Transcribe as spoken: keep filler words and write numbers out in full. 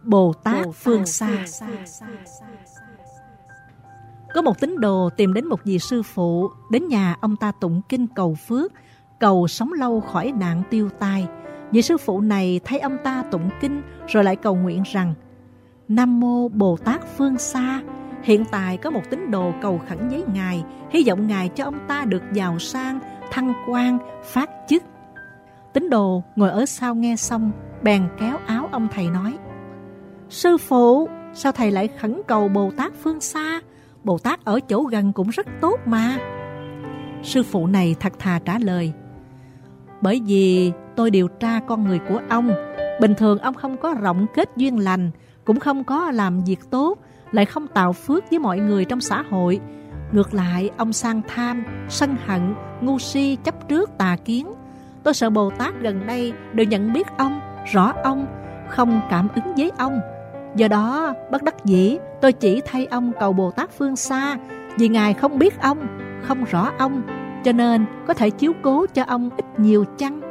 Bồ Tát phương xa. Có một tín đồ tìm đến một vị sư phụ, đến nhà ông ta tụng kinh cầu phước, cầu sống lâu khỏi nạn tiêu tai. Vị sư phụ này thấy ông ta tụng kinh rồi lại cầu nguyện rằng: Nam mô Bồ Tát phương xa, hiện tại có một tín đồ cầu khẩn với Ngài, hy vọng Ngài cho ông ta được giàu sang, thăng quan, phát chức. Tín đồ ngồi ở sau nghe xong, bèn kéo áo ông thầy nói: Sư phụ, sao thầy lại khẩn cầu Bồ Tát phương xa? Bồ Tát ở chỗ gần cũng rất tốt mà. Sư phụ này thật thà trả lời: Bởi vì tôi điều tra con người của ông. Bình thường ông không có rộng kết duyên lành, cũng không có làm việc tốt, lại không tạo phước với mọi người trong xã hội. Ngược lại, ông sang tham, sân hận, ngu si, chấp trước, tà kiến. Tôi sợ Bồ Tát gần đây đều nhận biết ông, rõ ông, không cảm ứng với ông. Do đó, bất đắc dĩ, tôi chỉ thay ông cầu Bồ Tát phương xa, vì Ngài không biết ông, không rõ ông, cho nên có thể chiếu cố cho ông ít nhiều chăng?